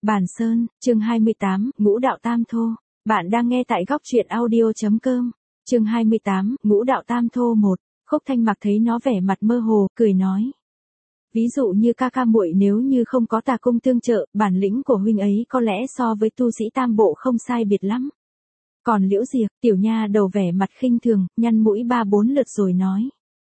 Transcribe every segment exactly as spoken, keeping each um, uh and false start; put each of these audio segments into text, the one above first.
Bàn Sơn, chương hai mươi tám, Ngũ đạo tam thô. Bạn đang nghe tại góc truyện audio chấm com. Chương hai mươi tám, Ngũ đạo tam thô một. Khúc Thanh Mặc thấy nó vẻ mặt mơ hồ, cười nói: Ví dụ như ca ca muội nếu như không có tà cung tương trợ, bản lĩnh của huynh ấy có lẽ so với tu sĩ tam bộ không sai biệt lắm. Còn Liễu Diệp, tiểu nha đầu vẻ mặt khinh thường, nhăn mũi ba bốn lượt rồi nói: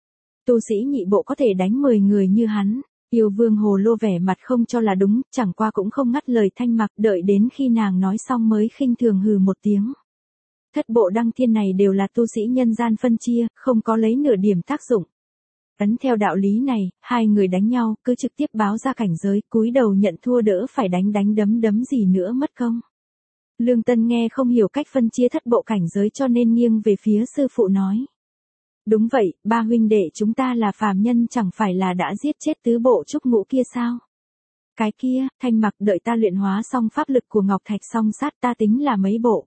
Tu sĩ nhị bộ có thể đánh mười người như hắn. Yêu Vương Hồ Lô vẻ mặt không cho là đúng, chẳng qua cũng không ngắt lời Thanh Mặc, đợi đến khi nàng nói xong mới khinh thường hừ một tiếng. Thất bộ đăng thiên này đều là tu sĩ nhân gian phân chia, không có lấy nửa điểm tác dụng. Ấn theo đạo lý này, hai người đánh nhau, cứ trực tiếp báo ra cảnh giới, cúi đầu nhận thua đỡ phải đánh đánh đấm đấm gì nữa mất công. Lương Tân nghe không hiểu cách phân chia thất bộ cảnh giới cho nên nghiêng về phía sư phụ nói: Đúng vậy, ba huynh đệ chúng ta là phàm nhân chẳng phải là đã giết chết tứ bộ trúc ngũ kia sao? Cái kia, Thanh Mặc đợi ta luyện hóa xong pháp lực của Ngọc Thạch song sát ta tính là mấy bộ.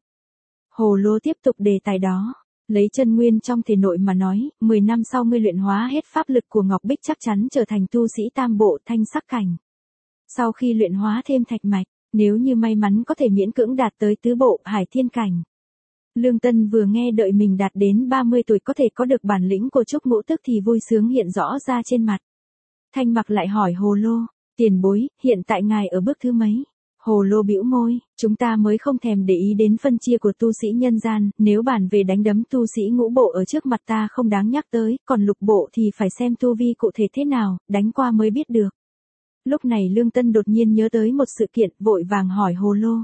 Hồ Lô tiếp tục đề tài đó, lấy chân nguyên trong thể nội mà nói, mười năm sau ngươi luyện hóa hết pháp lực của Ngọc Bích chắc chắn trở thành tu sĩ tam bộ thanh sắc cảnh. Sau khi luyện hóa thêm thạch mạch, nếu như may mắn có thể miễn cưỡng đạt tới tứ bộ hải thiên cảnh. Lương Tân vừa nghe đợi mình đạt đến ba mươi tuổi có thể có được bản lĩnh của trúc ngũ tức thì vui sướng hiện rõ ra trên mặt. Thanh Mặc lại hỏi Hồ Lô: Tiền bối, hiện tại ngài ở bước thứ mấy? Hồ Lô bĩu môi: Chúng ta mới không thèm để ý đến phân chia của tu sĩ nhân gian, nếu bàn về đánh đấm tu sĩ ngũ bộ ở trước mặt ta không đáng nhắc tới, còn lục bộ thì phải xem tu vi cụ thể thế nào, đánh qua mới biết được. Lúc này Lương Tân đột nhiên nhớ tới một sự kiện, vội vàng hỏi Hồ Lô: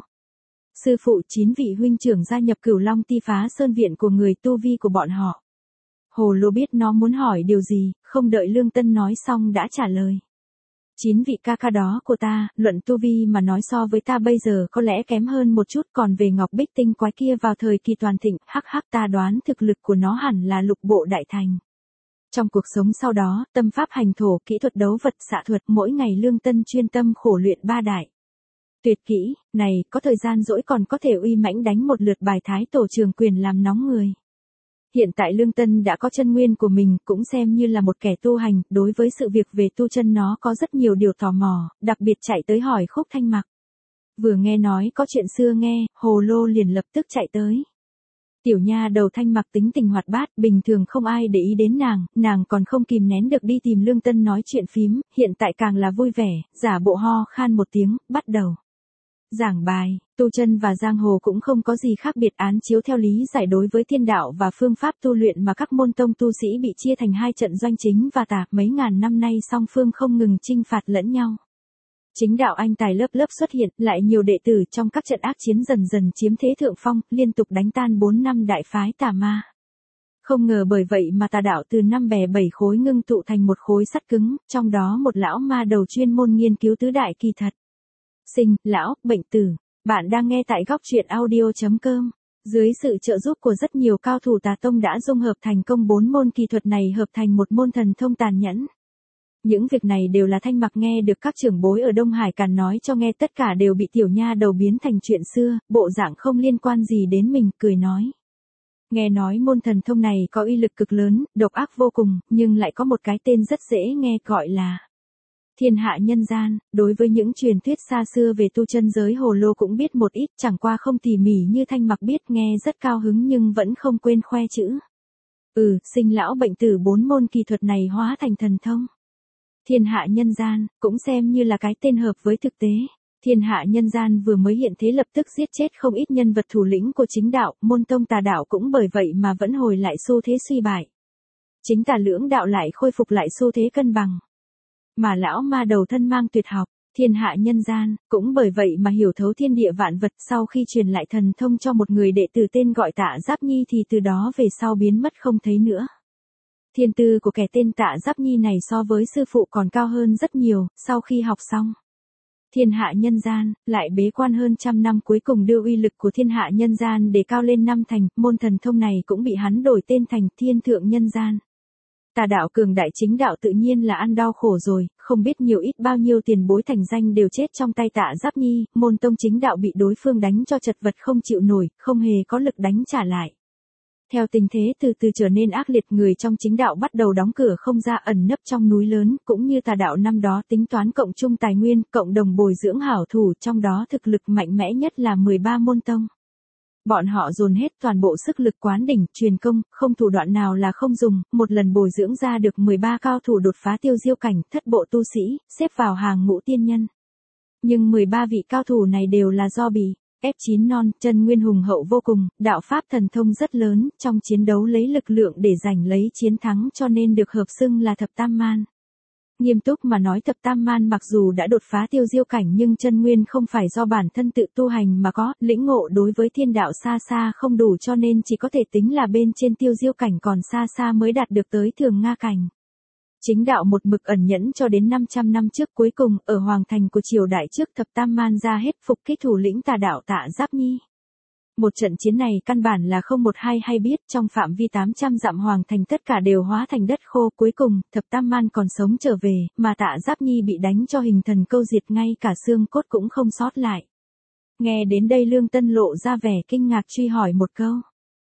Sư phụ, chín vị huynh trưởng gia nhập Cửu Long Ti Phá Sơn viện của người, tu vi của bọn họ? Hồ Lô biết nó muốn hỏi điều gì, không đợi Lương Tân nói xong đã trả lời: Chín vị ca ca đó của ta, luận tu vi mà nói so với ta bây giờ có lẽ kém hơn một chút, còn về Ngọc Bích tinh quái kia vào thời kỳ toàn thịnh, hắc hắc ta đoán thực lực của nó hẳn là lục bộ đại thành. Trong cuộc sống sau đó, tâm pháp hành thổ, kỹ thuật đấu vật, xạ thuật, mỗi ngày Lương Tân chuyên tâm khổ luyện ba đại tuyệt kỹ, này, có thời gian rỗi còn có thể uy mãnh đánh một lượt bài Thái Tổ Trường Quyền làm nóng người. Hiện tại Lương Tân đã có chân nguyên của mình, cũng xem như là một kẻ tu hành, đối với sự việc về tu chân nó có rất nhiều điều tò mò, đặc biệt chạy tới hỏi Khúc Thanh Mặc. Vừa nghe nói có chuyện xưa nghe, Hồ Lô liền lập tức chạy tới. Tiểu nha đầu Thanh Mặc tính tình hoạt bát, bình thường không ai để ý đến nàng, nàng còn không kìm nén được đi tìm Lương Tân nói chuyện phím, hiện tại càng là vui vẻ, giả bộ ho khan một tiếng, bắt đầu giảng bài. Tu chân và giang hồ cũng không có gì khác biệt, án chiếu theo lý giải đối với thiên đạo và phương pháp tu luyện mà các môn tông tu sĩ bị chia thành hai trận doanh chính và tà, mấy ngàn năm nay song phương không ngừng chinh phạt lẫn nhau. Chính đạo anh tài lớp lớp xuất hiện, lại nhiều đệ tử trong các trận ác chiến dần dần chiếm thế thượng phong, liên tục đánh tan bốn năm đại phái tà ma. Không ngờ bởi vậy mà tà đạo từ năm bè bảy khối ngưng tụ thành một khối sắt cứng, trong đó một lão ma đầu chuyên môn nghiên cứu tứ đại kỳ thật. Sinh, lão, bệnh tử. Bạn đang nghe tại góc truyện audio chấm com. Dưới sự trợ giúp của rất nhiều cao thủ tà tông đã dung hợp thành công bốn môn kỳ thuật này hợp thành một môn thần thông tàn nhẫn. Những việc này đều là Thanh Mặc nghe được các trưởng bối ở Đông Hải Càn nói cho nghe, tất cả đều bị tiểu nha đầu biến thành chuyện xưa, bộ dạng không liên quan gì đến mình, cười nói. Nghe nói môn thần thông này có uy lực cực lớn, độc ác vô cùng, nhưng lại có một cái tên rất dễ nghe, gọi là Thiên Hạ Nhân Gian. Đối với những truyền thuyết xa xưa về tu chân giới Hồ Lô cũng biết một ít, chẳng qua không tỉ mỉ như Thanh Mặc biết, nghe rất cao hứng nhưng vẫn không quên khoe chữ. Ừ, sinh lão bệnh tử bốn môn kỳ thuật này hóa thành thần thông. Thiên Hạ Nhân Gian, cũng xem như là cái tên hợp với thực tế. Thiên Hạ Nhân Gian vừa mới hiện thế lập tức giết chết không ít nhân vật thủ lĩnh của chính đạo, môn tông tà đạo cũng bởi vậy mà vẫn hồi lại xu thế suy bại. Chính tà lưỡng đạo lại khôi phục lại xu thế cân bằng. Mà lão ma đầu thân mang tuyệt học, Thiên Hạ Nhân Gian, cũng bởi vậy mà hiểu thấu thiên địa vạn vật, sau khi truyền lại thần thông cho một người đệ tử tên gọi Tạ Giáp Nhi thì từ đó về sau biến mất không thấy nữa. Thiên tư của kẻ tên Tạ Giáp Nhi này so với sư phụ còn cao hơn rất nhiều, sau khi học xong Thiên Hạ Nhân Gian, lại bế quan hơn trăm năm, cuối cùng đưa uy lực của Thiên Hạ Nhân Gian để cao lên năm thành, môn thần thông này cũng bị hắn đổi tên thành Thiên Thượng Nhân Gian. Tà đạo cường đại, chính đạo tự nhiên là ăn đau khổ rồi, không biết nhiều ít bao nhiêu tiền bối thành danh đều chết trong tay Tạ Giáp Nhi, môn tông chính đạo bị đối phương đánh cho chật vật không chịu nổi, không hề có lực đánh trả lại. Theo tình thế từ từ trở nên ác liệt, người trong chính đạo bắt đầu đóng cửa không ra, ẩn nấp trong núi lớn, cũng như tà đạo năm đó tính toán cộng chung tài nguyên, cộng đồng bồi dưỡng hảo thủ, trong đó thực lực mạnh mẽ nhất là mười ba môn tông. Bọn họ dồn hết toàn bộ sức lực quán đỉnh, truyền công, không thủ đoạn nào là không dùng, một lần bồi dưỡng ra được mười ba cao thủ đột phá tiêu diêu cảnh, thất bộ tu sĩ, xếp vào hàng ngũ tiên nhân. Nhưng mười ba vị cao thủ này đều là do bị ép chín non, chân nguyên hùng hậu vô cùng, đạo pháp thần thông rất lớn, trong chiến đấu lấy lực lượng để giành lấy chiến thắng, cho nên được hợp xưng là thập tam man. Nghiêm túc mà nói, thập tam man mặc dù đã đột phá tiêu diêu cảnh nhưng chân nguyên không phải do bản thân tự tu hành mà có, lĩnh ngộ đối với thiên đạo xa xa không đủ, cho nên chỉ có thể tính là bên trên tiêu diêu cảnh, còn xa xa mới đạt được tới thường Nga cảnh. Chính đạo một mực ẩn nhẫn cho đến năm trăm năm trước, cuối cùng ở hoàng thành của triều đại trước, thập tam man ra hết phục kích thủ lĩnh tà đạo Tạ Giáp Nhi. Một trận chiến này căn bản là không một hai hay biết, trong phạm vi tám trăm dặm hoàng thành tất cả đều hóa thành đất khô, cuối cùng thập tam man còn sống trở về, mà Tạ Giáp Nhi bị đánh cho hình thần câu diệt, ngay cả xương cốt cũng không sót lại. Nghe đến đây Lương Tân lộ ra vẻ kinh ngạc, truy hỏi một câu.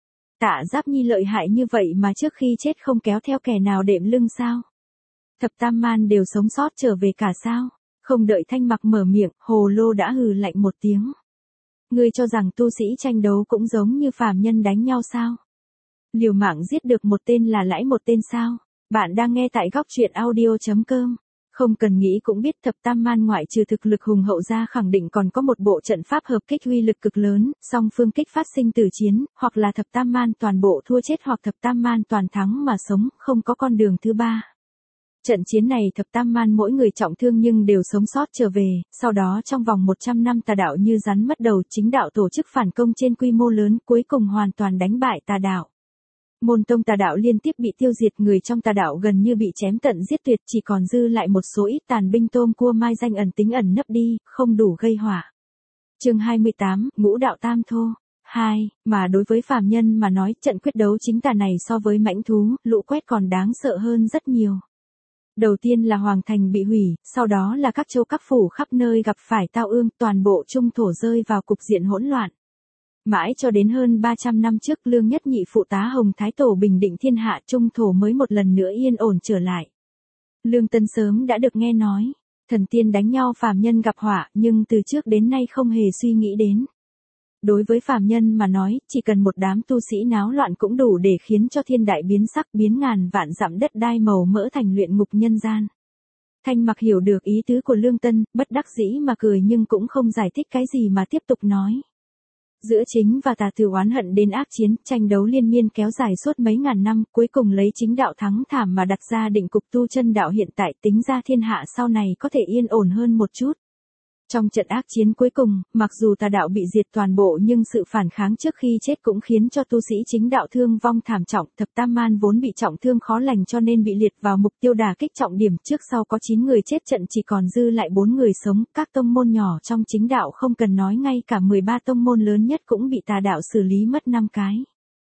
Tạ Giáp Nhi lợi hại như vậy mà trước khi chết không kéo theo kẻ nào đệm lưng sao? Thập tam man đều sống sót trở về cả sao? Không đợi Thanh Mặc mở miệng, Hồ Lô đã hừ lạnh một tiếng. Ngươi cho rằng tu sĩ tranh đấu cũng giống như phàm nhân đánh nhau sao? Liều mạng giết được một tên là lãi một tên sao? Bạn đang nghe tại góc truyện audio chấm com. Không cần nghĩ cũng biết thập tam man ngoại trừ thực lực hùng hậu ra, khẳng định còn có một bộ trận pháp hợp kích uy lực cực lớn, song phương kích phát sinh tử chiến, hoặc là thập tam man toàn bộ thua chết hoặc thập tam man toàn thắng mà sống, không có con đường thứ ba. Trận chiến này thập tam man mỗi người trọng thương nhưng đều sống sót trở về, sau đó trong vòng một trăm năm tà đạo như rắn mất đầu, chính đạo tổ chức phản công trên quy mô lớn, cuối cùng hoàn toàn đánh bại tà đạo. Môn tông tà đạo liên tiếp bị tiêu diệt, người trong tà đạo gần như bị chém tận giết tuyệt, chỉ còn dư lại một số ít tàn binh tôm cua mai danh ẩn tính ẩn nấp đi, không đủ gây họa. Chương hai mươi tám, Ngũ đạo tam thô. hai. Mà đối với phàm nhân mà nói, trận quyết đấu chính tà này so với mãnh thú, lũ quét còn đáng sợ hơn rất nhiều. Đầu tiên là hoàng thành bị hủy, sau đó là các châu các phủ khắp nơi gặp phải tao ương, toàn bộ trung thổ rơi vào cục diện hỗn loạn. Mãi cho đến hơn ba trăm năm trước, Lương Nhất Nhị phụ tá Hồng Thái Tổ bình định thiên hạ, trung thổ mới một lần nữa yên ổn trở lại. Lương Tân sớm đã được nghe nói, thần tiên đánh nhau phàm nhân gặp họa, nhưng từ trước đến nay không hề suy nghĩ đến. Đối với phàm nhân mà nói, chỉ cần một đám tu sĩ náo loạn cũng đủ để khiến cho thiên đại biến sắc, biến ngàn vạn dặm đất đai màu mỡ thành luyện ngục nhân gian. Thanh Mặc hiểu được ý tứ của Lương Tân, bất đắc dĩ mà cười nhưng cũng không giải thích cái gì mà tiếp tục nói. Giữa chính và tà từ oán hận đến ác chiến, tranh đấu liên miên kéo dài suốt mấy ngàn năm, cuối cùng lấy chính đạo thắng thảm mà đặt ra định cục tu chân đạo hiện tại, tính ra thiên hạ sau này có thể yên ổn hơn một chút. Trong trận ác chiến cuối cùng, mặc dù tà đạo bị diệt toàn bộ nhưng sự phản kháng trước khi chết cũng khiến cho tu sĩ chính đạo thương vong thảm trọng. Thập tam man vốn bị trọng thương khó lành cho nên bị liệt vào mục tiêu đả kích trọng điểm, trước sau có chín người chết, trận chỉ còn dư lại bốn người sống. Các tông môn nhỏ trong chính đạo không cần nói, ngay cả mười ba tông môn lớn nhất cũng bị tà đạo xử lý mất năm cái.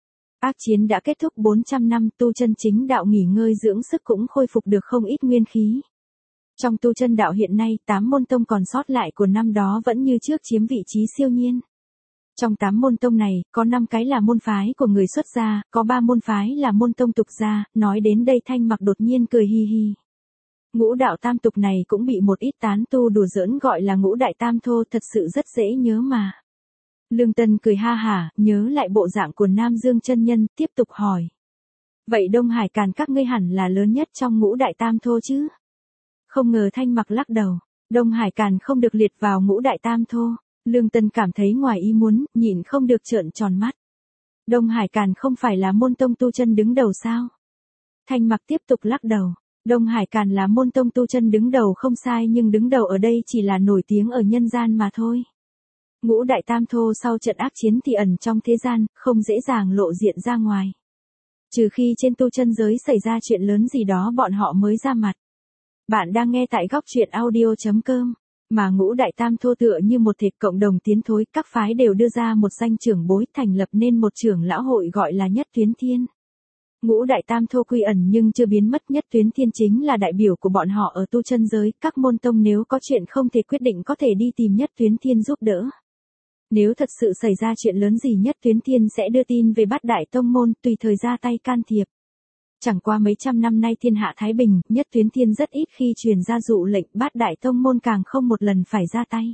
Ác chiến đã kết thúc bốn trăm năm, tu chân chính đạo nghỉ ngơi dưỡng sức cũng khôi phục được không ít nguyên khí. Trong tu chân đạo hiện nay, tám môn tông còn sót lại của năm đó vẫn như trước chiếm vị trí siêu nhiên. Trong tám môn tông này, có năm cái là môn phái của người xuất gia, có ba môn phái là môn tông tục gia. Nói đến đây Thanh Mặc đột nhiên cười hi hi. Ngũ đạo tam tục này cũng bị một ít tán tu đùa giỡn gọi là ngũ đại tam thô, thật sự rất dễ nhớ mà. Lương Tân cười ha hả, nhớ lại bộ dạng của Nam Dương chân nhân, tiếp tục hỏi. Vậy Đông Hải Càn các ngươi hẳn là lớn nhất trong ngũ đại tam thô chứ? Không ngờ Thanh Mặc lắc đầu, Đông Hải Càn không được liệt vào ngũ đại tam thô. Lương Tân cảm thấy ngoài ý muốn, nhịn không được trợn tròn mắt. Đông Hải Càn không phải là môn tông tu chân đứng đầu sao? Thanh Mặc tiếp tục lắc đầu, Đông Hải Càn là môn tông tu chân đứng đầu không sai, nhưng đứng đầu ở đây chỉ là nổi tiếng ở nhân gian mà thôi. Ngũ đại tam thô sau trận ác chiến thì ẩn trong thế gian, không dễ dàng lộ diện ra ngoài. Trừ khi trên tu chân giới xảy ra chuyện lớn gì đó bọn họ mới ra mặt. Bạn đang nghe tại góc truyện audio chấm com. Mà ngũ đại tam thô tựa như một thịt cộng đồng tiến thối, các phái đều đưa ra một danh trưởng bối, thành lập nên một trưởng lão hội gọi là Nhất Tuyến Thiên. Ngũ đại tam thô quy ẩn nhưng chưa biến mất, Nhất Tuyến Thiên chính là đại biểu của bọn họ ở tu chân giới, các môn tông nếu có chuyện không thể quyết định có thể đi tìm Nhất Tuyến Thiên giúp đỡ. Nếu thật sự xảy ra chuyện lớn gì Nhất Tuyến Thiên sẽ đưa tin về Bát Đại Tông Môn, tùy thời ra tay can thiệp. Chẳng qua mấy trăm năm nay thiên hạ thái bình, Nhất Tuyến Thiên rất ít khi truyền ra dụ lệnh, Bát Đại Tông Môn càng không một lần phải ra tay.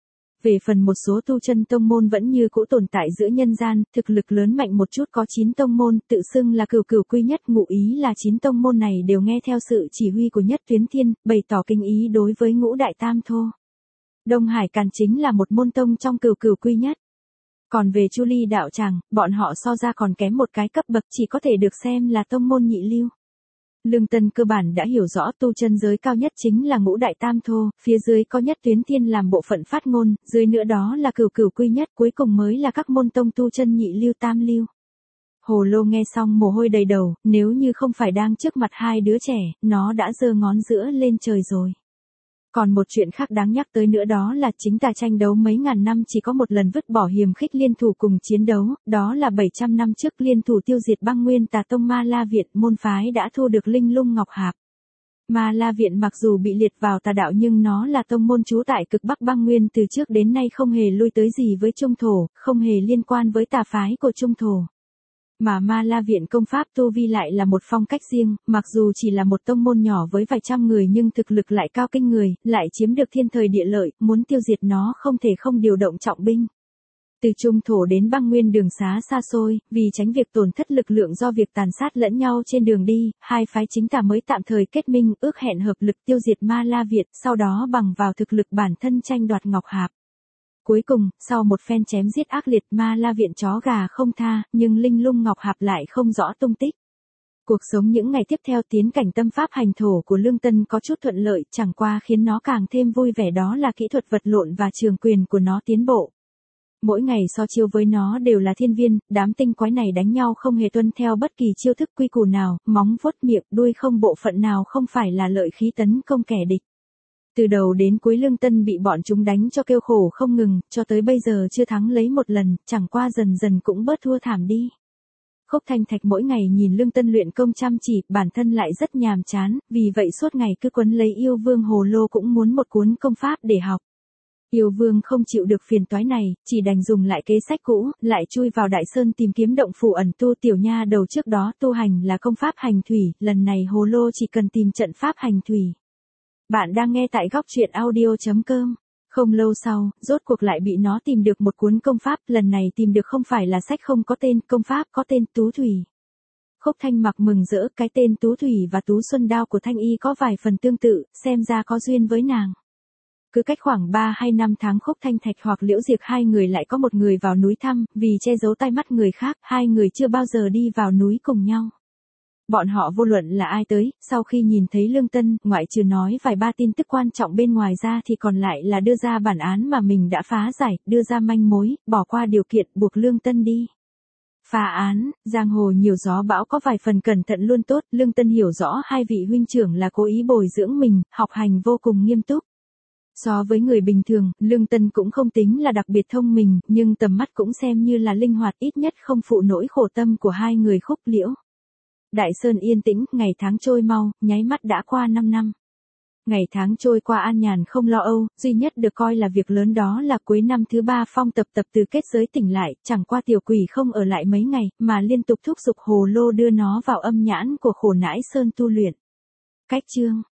Về phần một số tu chân tông môn vẫn như cũ tồn tại giữa nhân gian, thực lực lớn mạnh một chút có chín tông môn, tự xưng là cửu cửu quy nhất, ngụ ý là chín tông môn này đều nghe theo sự chỉ huy của Nhất Tuyến Thiên, bày tỏ kinh ý đối với ngũ đại tam thô. Đông Hải Càn chính là một môn tông trong cửu cửu quy nhất. Còn về Chu Ly đạo tràng, bọn họ so ra còn kém một cái cấp bậc, chỉ có thể được xem là tông môn nhị lưu. Lương Tân cơ bản đã hiểu rõ tu chân giới cao nhất chính là ngũ đại tam thô, phía dưới có Nhất Tuyến Thiên làm bộ phận phát ngôn, dưới nữa đó là cửu cửu quy nhất, cuối cùng mới là các môn tông tu chân nhị lưu tam lưu. Hồ Lô nghe xong mồ hôi đầy đầu, nếu như không phải đang trước mặt hai đứa trẻ, nó đã giơ ngón giữa lên trời rồi. Còn một chuyện khác đáng nhắc tới nữa đó là chính tà tranh đấu mấy ngàn năm chỉ có một lần vứt bỏ hiềm khích liên thủ cùng chiến đấu, đó là bảy trăm năm trước liên thủ tiêu diệt băng nguyên tà tông Ma La Viện, môn phái đã thu được linh lung ngọc hạp. Ma La Viện mặc dù bị liệt vào tà đạo nhưng nó là tông môn trú tại cực Bắc băng nguyên từ trước đến nay không hề lui tới gì với Trung Thổ, không hề liên quan với tà phái của Trung Thổ. Mà Ma La Viện công pháp tu vi lại là một phong cách riêng, mặc dù chỉ là một tông môn nhỏ với vài trăm người nhưng thực lực lại cao kinh người, lại chiếm được thiên thời địa lợi, muốn tiêu diệt nó không thể không điều động trọng binh. Từ Trung Thổ đến băng nguyên đường xá xa xôi, vì tránh việc tổn thất lực lượng do việc tàn sát lẫn nhau trên đường đi, hai phái chính tà mới tạm thời kết minh, ước hẹn hợp lực tiêu diệt Ma La Viện, sau đó bằng vào thực lực bản thân tranh đoạt ngọc hạp. Cuối cùng, sau một phen chém giết ác liệt, Ma La Viện chó gà không tha, nhưng linh lung ngọc hạp lại không rõ tung tích. Cuộc sống những ngày tiếp theo tiến cảnh tâm pháp hành thổ của Lương Tân có chút thuận lợi, chẳng qua khiến nó càng thêm vui vẻ đó là kỹ thuật vật lộn và trường quyền của nó tiến bộ. Mỗi ngày so chiêu với nó đều là thiên viên, đám tinh quái này đánh nhau không hề tuân theo bất kỳ chiêu thức quy củ nào, móng vuốt miệng, đuôi không bộ phận nào không phải là lợi khí tấn công kẻ địch. Từ đầu đến cuối Lương Tân bị bọn chúng đánh cho kêu khổ không ngừng, cho tới bây giờ chưa thắng lấy một lần, chẳng qua dần dần cũng bớt thua thảm đi. Khúc Thanh Thạch mỗi ngày nhìn Lương Tân luyện công chăm chỉ, bản thân lại rất nhàm chán, vì vậy suốt ngày cứ quấn lấy Yêu Vương Hồ Lô cũng muốn một cuốn công pháp để học. Yêu Vương không chịu được phiền toái này, chỉ đành dùng lại kế sách cũ, lại chui vào Đại Sơn tìm kiếm động phủ ẩn tu. Tiểu nha đầu trước đó tu hành là công pháp hành thủy, lần này Hồ Lô chỉ cần tìm trận pháp hành thủy. Bạn đang nghe tại góc truyện audio chấm com. Không lâu sau, rốt cuộc lại bị nó tìm được một cuốn công pháp, lần này tìm được không phải là sách không có tên, công pháp có tên Tú Thủy. Khúc Thanh Mặc mừng rỡ, cái tên Tú Thủy và Tú Xuân Đao của Thanh Y có vài phần tương tự, xem ra có duyên với nàng. Cứ cách khoảng ba hay năm tháng Khúc Thanh Thạch hoặc Liễu Diệp hai người lại có một người vào núi thăm, vì che giấu tai mắt người khác, hai người chưa bao giờ đi vào núi cùng nhau. Bọn họ vô luận là ai tới, sau khi nhìn thấy Lương Tân, ngoại trừ nói vài ba tin tức quan trọng bên ngoài ra thì còn lại là đưa ra bản án mà mình đã phá giải, đưa ra manh mối, bỏ qua điều kiện buộc Lương Tân đi. Phá án, giang hồ nhiều gió bão có vài phần cẩn thận luôn tốt, Lương Tân hiểu rõ hai vị huynh trưởng là cố ý bồi dưỡng mình, học hành vô cùng nghiêm túc. So với người bình thường, Lương Tân cũng không tính là đặc biệt thông minh, nhưng tầm mắt cũng xem như là linh hoạt, ít nhất không phụ nỗi khổ tâm của hai người Khúc Liễu. Đại Sơn yên tĩnh, ngày tháng trôi mau, nháy mắt đã qua năm năm. Ngày tháng trôi qua an nhàn không lo âu, duy nhất được coi là việc lớn đó là cuối năm thứ ba Phong Tập Tập từ kết giới tỉnh lại, chẳng qua tiểu quỷ không ở lại mấy ngày, mà liên tục thúc giục Hồ Lô đưa nó vào âm nhãn của Khổ Nãi Sơn tu luyện. Cách chương